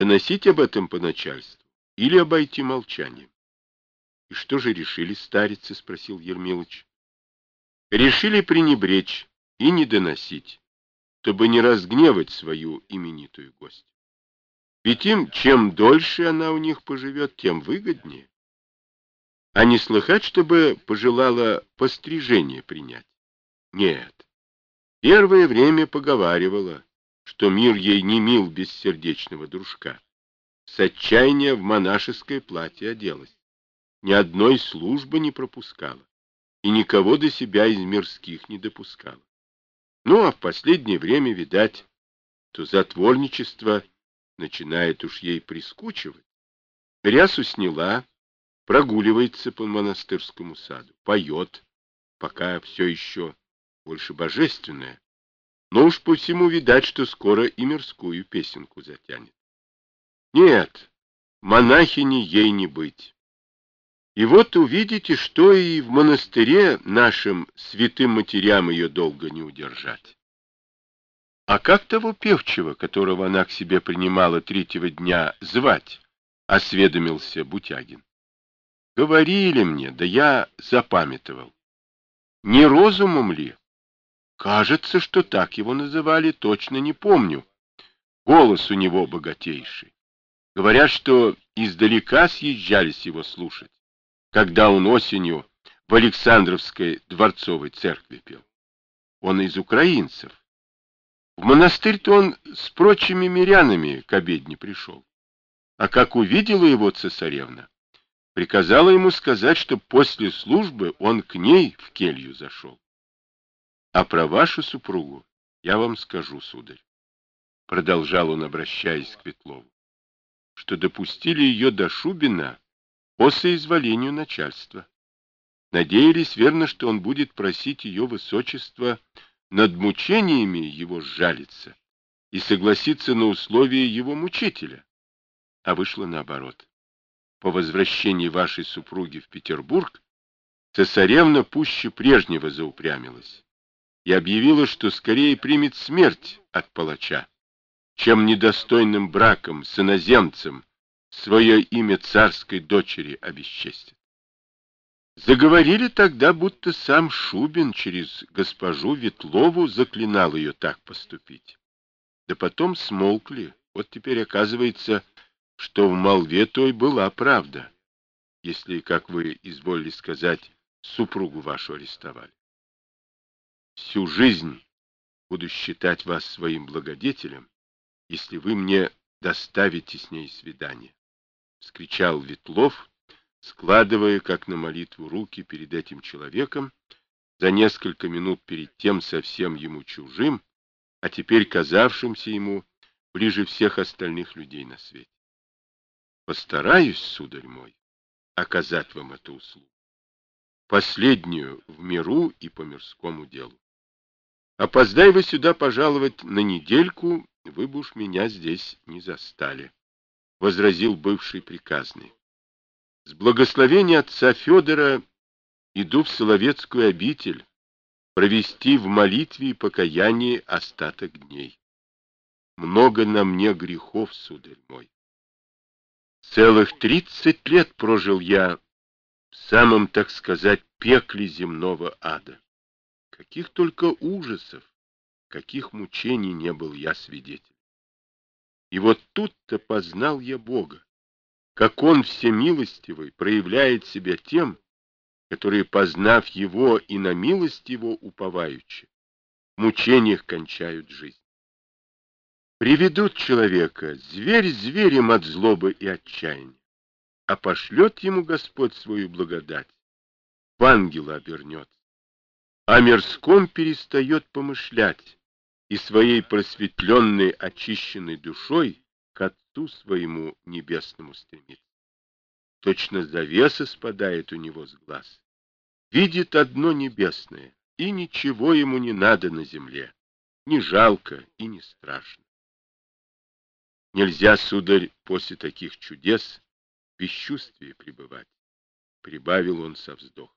доносить об этом по начальству или обойти молчанием. — И что же решили старицы? — спросил Ермилыч. — Решили пренебречь и не доносить, чтобы не разгневать свою именитую гостью. Ведь им, чем дольше она у них поживет, тем выгоднее. А не слыхать, чтобы пожелала пострижение принять. Нет. Первое время поговаривала, что мир ей не мил без сердечного дружка. С отчаяния в монашеское платье оделась. Ни одной службы не пропускала. И никого до себя из мирских не допускала. Ну, а в последнее время, видать, то затворничество начинает уж ей прискучивать. Рясу сняла, прогуливается по монастырскому саду, поет, пока все еще больше божественное, но уж по всему видать, что скоро и мирскую песенку затянет. Нет, монахини ей не быть. И вот увидите, что и в монастыре нашим святым матерям ее долго не удержать. А как того певчего, которого она к себе принимала третьего дня, звать? — осведомился Бутягин. — Говорили мне, да я запамятовал. Не розумом ли? Кажется, что так его называли, точно не помню. Голос у него богатейший. Говорят, что издалека съезжались его слушать, когда он осенью в Александровской дворцовой церкви пел. Он из украинцев. В монастырь-то он с прочими мирянами к обедне пришел. А как увидела его цесаревна, приказала ему сказать, что после службы он к ней в келью зашел. А про вашу супругу я вам скажу, сударь, продолжал он, обращаясь к Ветлову, что допустили ее до Шубина по соизволению начальства. Надеялись, верно, что он будет просить ее высочество над мучениями его сжалиться и согласиться на условия его мучителя. А вышло наоборот. По возвращении вашей супруги в Петербург цесаревна пуще прежнего заупрямилась и объявила, что скорее примет смерть от палача, чем недостойным браком с иноземцем свое имя царской дочери обесчестит. Заговорили тогда, будто сам Шубин через госпожу Ветлову заклинал ее так поступить. Да потом смолкли. Вот теперь оказывается, что в молве той была правда, если, как вы изволили сказать, супругу вашу арестовали. Всю жизнь буду считать вас своим благодетелем, если вы мне доставите с ней свидание, — вскричал Ветлов, складывая, как на молитву, руки перед этим человеком, за несколько минут перед тем совсем ему чужим, а теперь казавшимся ему ближе всех остальных людей на свете. Постараюсь, сударь мой, оказать вам эту услугу, последнюю в миру и по мирскому делу. Опоздай вы сюда пожаловать на недельку, вы бы уж меня здесь не застали, — возразил бывший приказный. С благословения отца Федора иду в Соловецкую обитель провести в молитве и покаянии остаток дней. Много на мне грехов, сударь мой. Целых 30 лет прожил я в самом, так сказать, пекле земного ада. Каких только ужасов, каких мучений не был я свидетель. И вот тут-то познал я Бога, как Он всемилостивый проявляет себя тем, которые, познав Его и на милость Его уповаючи, в мучениях кончают жизнь. Приведут человека, зверь зверем от злобы и отчаяния, а пошлет ему Господь свою благодать, в ангела обернется, о мирском перестает помышлять и своей просветленной, очищенной душой к Отцу своему небесному стремится. Точно завеса спадает у него с глаз. Видит одно небесное, и ничего ему не надо на земле, не жалко и не страшно. Нельзя, сударь, после таких чудес в бесчувствии пребывать, — прибавил он со вздохом.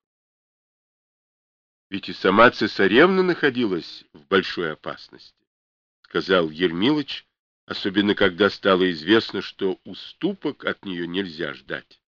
Ведь и сама цесаревна находилась в большой опасности, — сказал Ермилыч, особенно когда стало известно, что уступок от нее нельзя ждать.